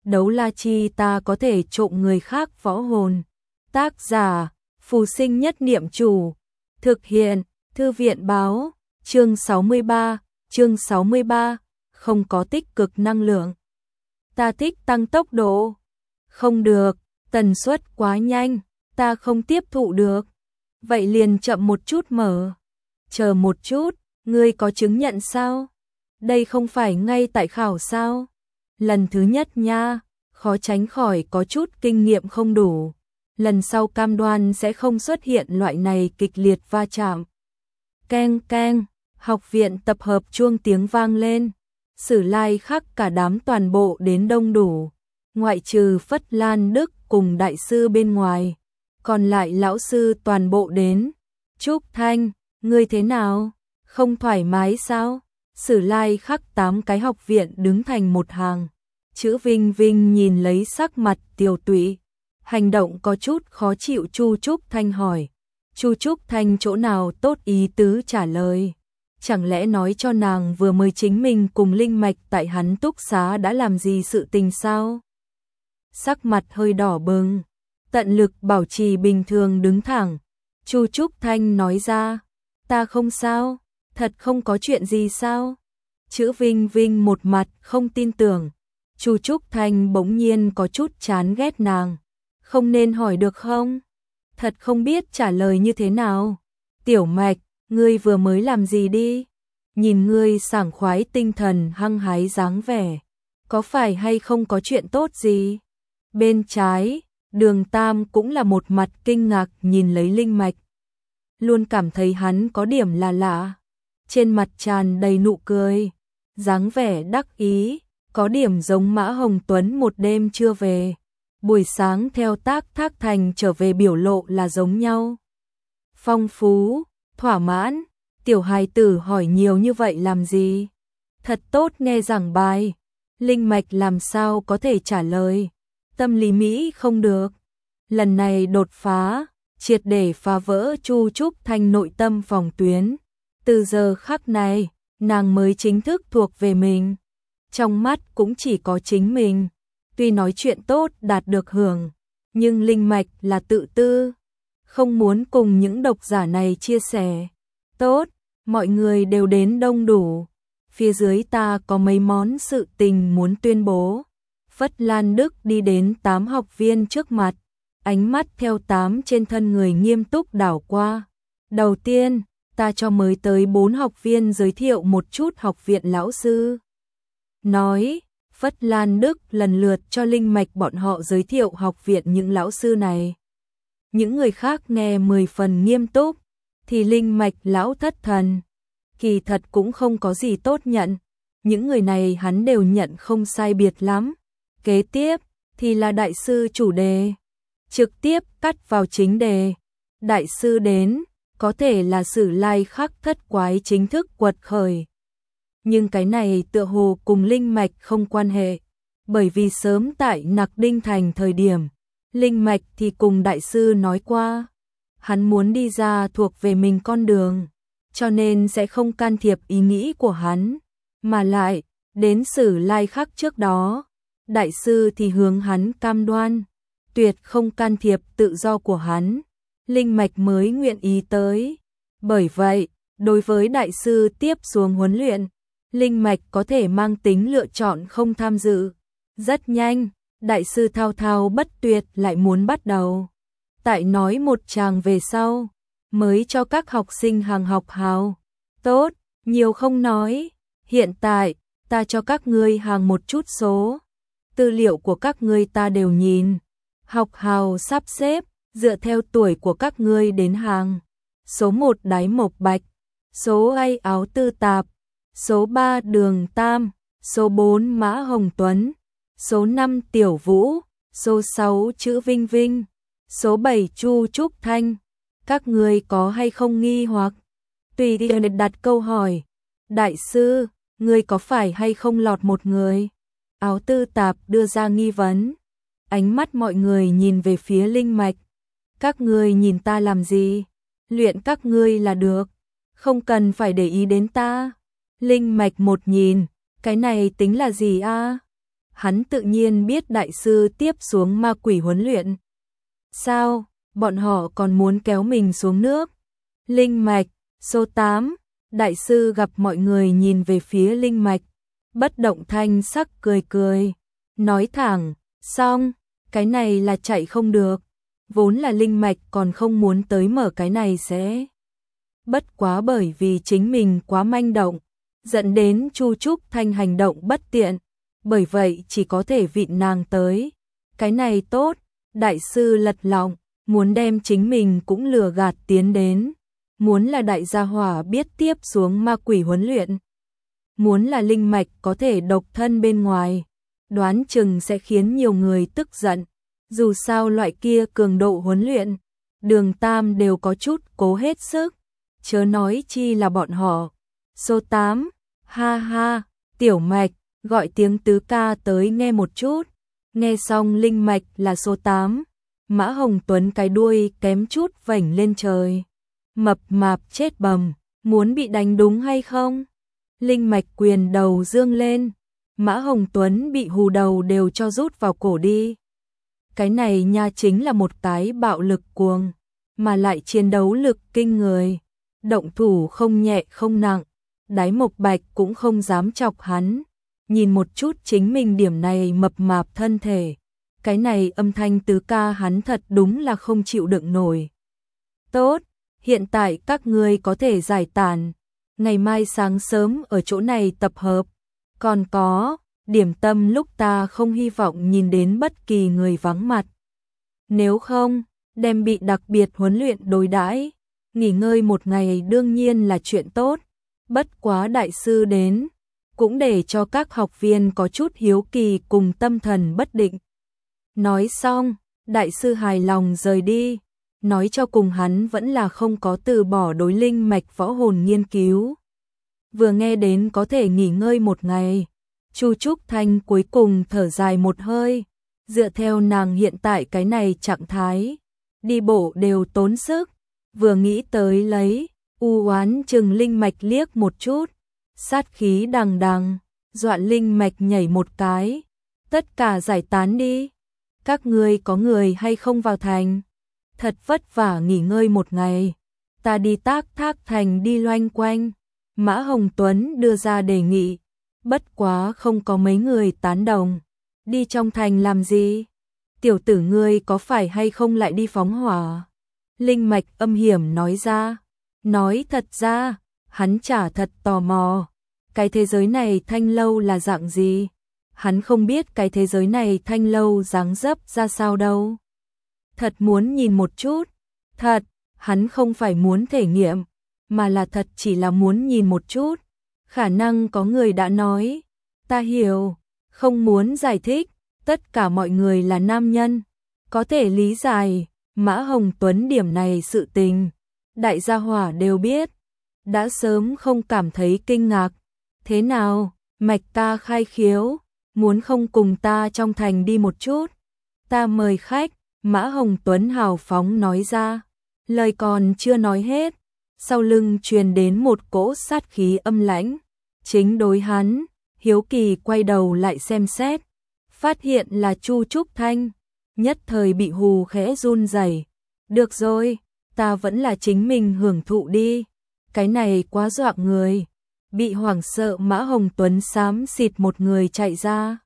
đấu la chi ta có thể trộm người khác võ hồn. Tác giả, Phù Sinh Nhất Niệm Chủ. Thực hiện, Thư viện báo, chương 63, không có tích cực năng lượng. Ta thích tăng tốc độ. Không được, tần suất quá nhanh, ta không tiếp thụ được. Vậy liền chậm một chút mở. Chờ một chút, ngươi có chứng nhận sao? Đây không phải ngay tại khảo sao? Lần thứ nhất nha, khó tránh khỏi có chút kinh nghiệm không đủ. Lần sau cam đoan sẽ không xuất hiện loại này kịch liệt va chạm. Keng keng, học viện tập hợp chuông tiếng vang lên. Sử Lai Khắc cả đám toàn bộ đến đông đủ, ngoại trừ Phất Lan Đức cùng đại sư bên ngoài, còn lại lão sư toàn bộ đến. Trúc Thanh, ngươi thế nào? Không thoải mái sao? Sử Lai Khắc 8 cái học viện đứng thành một hàng. Chữ Vinh Vinh nhìn lấy sắc mặt tiều tụy, hành động có chút khó chịu. Chu Trúc Thanh hỏi. Chu Trúc Thanh chỗ nào tốt ý tứ trả lời. Chẳng lẽ nói cho nàng vừa mới chính mình cùng Linh Mạch tại hắn túc xá đã làm gì sự tình sao? Sắc mặt hơi đỏ bừng, tận lực bảo trì bình thường đứng thẳng. Chu Trúc Thanh nói ra, ta không sao, thật không có chuyện gì sao? Chữ Vinh Vinh một mặt không tin tưởng. Chu Trúc Thanh bỗng nhiên có chút chán ghét nàng. Không nên hỏi được không? Thật không biết trả lời như thế nào. Tiểu Mạch, ngươi vừa mới làm gì đi? Nhìn ngươi sảng khoái tinh thần hăng hái dáng vẻ, có phải hay không có chuyện tốt gì? Bên trái, Đường Tam cũng là một mặt kinh ngạc nhìn lấy Linh Mạch. Luôn cảm thấy hắn có điểm là lạ. Trên mặt tràn đầy nụ cười, dáng vẻ đắc ý, có điểm giống Mã Hồng Tuấn một đêm chưa về. Buổi sáng theo Tác Thác Thành trở về biểu lộ là giống nhau. Phong phú, thỏa mãn. Tiểu hài tử hỏi nhiều như vậy làm gì? Thật tốt nghe giảng bài. Linh Mạch làm sao có thể trả lời? Tâm lý Mỹ không được. Lần này đột phá, triệt để phá vỡ Chu Trúc Thanh nội tâm phòng tuyến. Từ giờ khắc này, nàng mới chính thức thuộc về mình. Trong mắt cũng chỉ có chính mình. Tuy nói chuyện tốt đạt được hưởng, nhưng Linh Mạch là tự tư, không muốn cùng những độc giả này chia sẻ. Tốt, mọi người đều đến đông đủ. Phía dưới ta có mấy món sự tình muốn tuyên bố. Phất Lan Đức đi đến 8 học viên trước mặt, ánh mắt theo 8 trên thân người nghiêm túc đảo qua. Đầu tiên, ta cho mới tới 4 học viên giới thiệu một chút học viện lão sư. Nói, Phất Lan Đức lần lượt cho Linh Mạch bọn họ giới thiệu học viện những lão sư này. Những người khác nghe 10 phần nghiêm túc, thì Linh Mạch lão thất thần. Kỳ thật cũng không có gì tốt nhận, những người này hắn đều nhận không sai biệt lắm. Kế tiếp thì là đại sư chủ đề, trực tiếp cắt vào chính đề. Đại sư đến, có thể là Sử Lai Khắc thất quái chính thức quật khởi. Nhưng cái này tựa hồ cùng Linh Mạch không quan hệ, bởi vì sớm tại Nặc Đinh Thành thời điểm, Linh Mạch thì cùng đại sư nói qua, hắn muốn đi ra thuộc về mình con đường, cho nên sẽ không can thiệp ý nghĩ của hắn, mà lại, đến Sử Lai Khắc trước đó, đại sư thì hướng hắn cam đoan, tuyệt không can thiệp tự do của hắn, Linh Mạch mới nguyện ý tới. Bởi vậy, đối với đại sư tiếp xuống huấn luyện, Linh Mạch có thể mang tính lựa chọn không tham dự. Rất nhanh, đại sư thao thao bất tuyệt lại muốn bắt đầu. Tại nói một tràng về sau, mới cho các học sinh hàng học hào. Tốt, nhiều không nói. Hiện tại, ta cho các ngươi hàng một chút số. Tư liệu của các ngươi ta đều nhìn. Học hào sắp xếp, dựa theo tuổi của các ngươi đến hàng. Số 1 Đái Mộc Bạch, số A Áo Tư Tạp, số 3 Đường Tam, số 4 Mã Hồng Tuấn, số 5 Tiểu Vũ, số 6 Chữ Vinh Vinh, số 7 Chu Trúc Thanh. Các ngươi có hay không nghi hoặc? Tùy tiện đặt câu hỏi. Đại sư, ngươi có phải hay không lọt một người? Áo Tư Tạp đưa ra nghi vấn. Ánh mắt mọi người nhìn về phía Linh Mạch. Các ngươi nhìn ta làm gì? Luyện các ngươi là được, không cần phải để ý đến ta. Linh Mạch một nhìn, cái này tính là gì a? hắn tự nhiên biết đại sư tiếp xuống ma quỷ huấn luyện. Sao, bọn họ còn muốn kéo mình xuống nước? Linh mạch, số 8, đại sư gặp mọi người nhìn về phía linh mạch, bất động thanh sắc cười cười, nói thẳng, xong, cái này là chạy không được, vốn là linh mạch còn không muốn tới mở cái này sẽ. Bất quá bởi vì chính mình quá manh động, dẫn đến Chu Trúc Thanh hành động bất tiện, bởi vậy chỉ có thể vịn nàng tới. Cái này tốt, đại sư lật lọng, muốn đem chính mình cũng lừa gạt tiến đến, muốn là đại gia hỏa biết tiếp xuống ma quỷ huấn luyện, muốn là linh mạch có thể độc thân bên ngoài, đoán chừng sẽ khiến nhiều người tức giận, dù sao loại kia cường độ huấn luyện, Đường Tam đều có chút cố hết sức, chớ nói chi là bọn họ. Số 8, ha ha, tiểu mạch, gọi tiếng tứ ca tới nghe một chút, nghe xong linh mạch là số 8, Mã Hồng Tuấn cái đuôi kém chút vểnh lên trời, mập mạp chết bầm, muốn bị đánh đúng hay không? Linh mạch quyền đầu dương lên, Mã Hồng Tuấn bị hù đầu đều cho rút vào cổ đi. Cái này nha chính là một cái bạo lực cuồng, mà lại chiến đấu lực kinh người, động thủ không nhẹ không nặng, Đái Mộc Bạch cũng không dám chọc hắn, nhìn một chút chính mình điểm này mập mạp thân thể, cái này âm thanh tứ ca hắn thật đúng là không chịu đựng nổi. Tốt, hiện tại các ngươi có thể giải tán, ngày mai sáng sớm ở chỗ này tập hợp, còn có, điểm tâm lúc ta không hy vọng nhìn đến bất kỳ người vắng mặt. Nếu không, đem bị đặc biệt huấn luyện đối đãi, nghỉ ngơi một ngày đương nhiên là chuyện tốt, bất quá đại sư đến, cũng để cho các học viên có chút hiếu kỳ cùng tâm thần bất định. Nói xong, đại sư hài lòng rời đi, nói cho cùng hắn vẫn là không có từ bỏ đối linh mạch võ hồn nghiên cứu. Vừa nghe đến có thể nghỉ ngơi một ngày, Chu Trúc Thanh cuối cùng thở dài một hơi, dựa theo nàng hiện tại cái này trạng thái, đi bộ đều tốn sức, vừa nghĩ tới lấy, u oán chừng linh mạch liếc một chút, sát khí đằng đằng, dọa linh mạch nhảy một cái, tất cả giải tán đi, các ngươi có người hay không vào thành, thật vất vả nghỉ ngơi một ngày, ta đi Tác Thác Thành đi loanh quanh. Mã Hồng Tuấn đưa ra đề nghị, bất quá không có mấy người tán đồng, đi trong thành làm gì? Tiểu tử ngươi có phải hay không lại đi phóng hỏa? Linh mạch âm hiểm nói ra, nói thật ra, hắn chả thật tò mò, cái thế giới này Thanh Lâu là dạng gì? Hắn không biết cái thế giới này Thanh Lâu dáng dấp ra sao đâu. Thật muốn nhìn một chút, thật, hắn không phải muốn thể nghiệm, mà là thật chỉ là muốn nhìn một chút. Khả năng có người đã nói, ta hiểu, không muốn giải thích, tất cả mọi người là nam nhân, có thể lý giải, Mã Hồng Tuấn điểm này sự tình, đại gia hỏa đều biết, đã sớm không cảm thấy kinh ngạc. Thế nào, mạch ta khai khiếu, muốn không cùng ta trong thành đi một chút, ta mời khách, Mã Hồng Tuấn hào phóng nói ra, lời còn chưa nói hết, sau lưng truyền đến một cỗ sát khí âm lãnh, chính đối hắn, hiếu kỳ quay đầu lại xem xét, phát hiện là Chu Trúc Thanh, nhất thời bị hù khẽ run rẩy. Được rồi, ta vẫn là chính mình hưởng thụ đi, cái này quá dọa người. Bị hoảng sợ Mã Hồng Tuấn xám xịt một người chạy ra.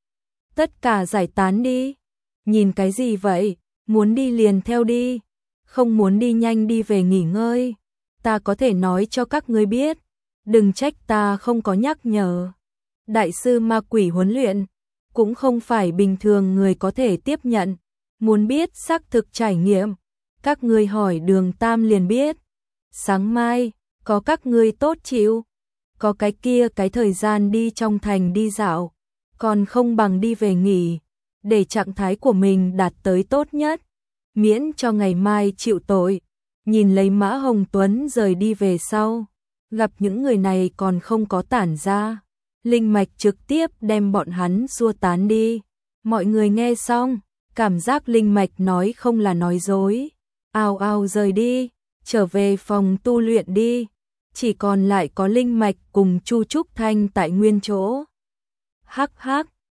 Tất cả giải tán đi, nhìn cái gì vậy, muốn đi liền theo đi, không muốn đi nhanh đi về nghỉ ngơi. Ta có thể nói cho các ngươi biết, đừng trách ta không có nhắc nhở. Đại sư ma quỷ huấn luyện, cũng không phải bình thường người có thể tiếp nhận. Muốn biết xác thực trải nghiệm, các ngươi hỏi Đường Tam liền biết. Sáng mai, có các ngươi tốt chịu, có cái kia cái thời gian đi trong thành đi dạo, còn không bằng đi về nghỉ, để trạng thái của mình đạt tới tốt nhất, miễn cho ngày mai chịu tội. Nhìn lấy Mã Hồng Tuấn rời đi về sau, gặp những người này còn không có tản ra, linh mạch trực tiếp đem bọn hắn xua tán đi. Mọi người nghe xong, cảm giác linh mạch nói không là nói dối, ào ào rời đi, trở về phòng tu luyện đi, chỉ còn lại có linh mạch cùng Chu Trúc Thanh tại nguyên chỗ. Hắc hắc,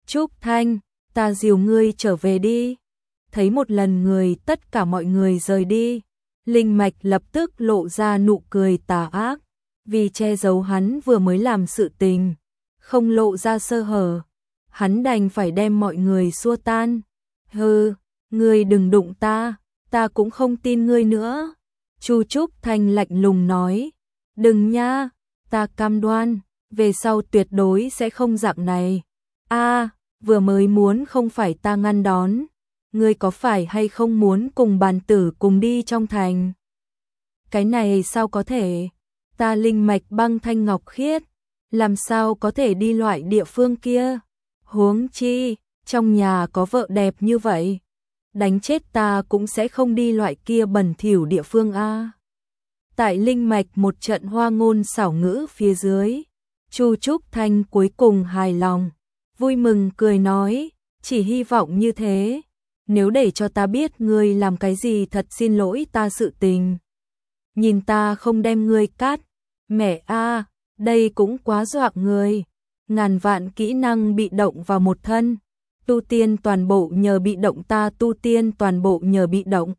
Trúc Thanh, ta dìu ngươi trở về đi. Thấy một lần người tất cả mọi người rời đi, Linh Mạch lập tức lộ ra nụ cười tà ác, vì che giấu hắn vừa mới làm sự tình, không lộ ra sơ hở, hắn đành phải đem mọi người xua tan. Hừ, ngươi đừng đụng ta cũng không tin ngươi nữa. Chu Trúc Thanh lạnh lùng nói, đừng nha, ta cam đoan, về sau tuyệt đối sẽ không dạng này. Vừa mới muốn không phải ta ngăn đón, ngươi có phải hay không muốn cùng bàn tử cùng đi trong thành? Cái này sao có thể, ta linh mạch băng thanh ngọc khiết, làm sao có thể đi loại địa phương kia? Huống chi, trong nhà có vợ đẹp như vậy, đánh chết ta cũng sẽ không đi loại kia bẩn thỉu địa phương a. Tại linh mạch một trận hoa ngôn xảo ngữ phía dưới, Chu Trúc Thanh cuối cùng hài lòng, vui mừng cười nói, chỉ hy vọng như thế, nếu để cho ta biết ngươi làm cái gì thật xin lỗi ta sự tình. Nhìn ta không đem ngươi cát, mẹ a, đây cũng quá dọa người, ngàn vạn kỹ năng bị động vào một thân, tu tiên toàn bộ nhờ bị động ta tu tiên toàn bộ nhờ bị động.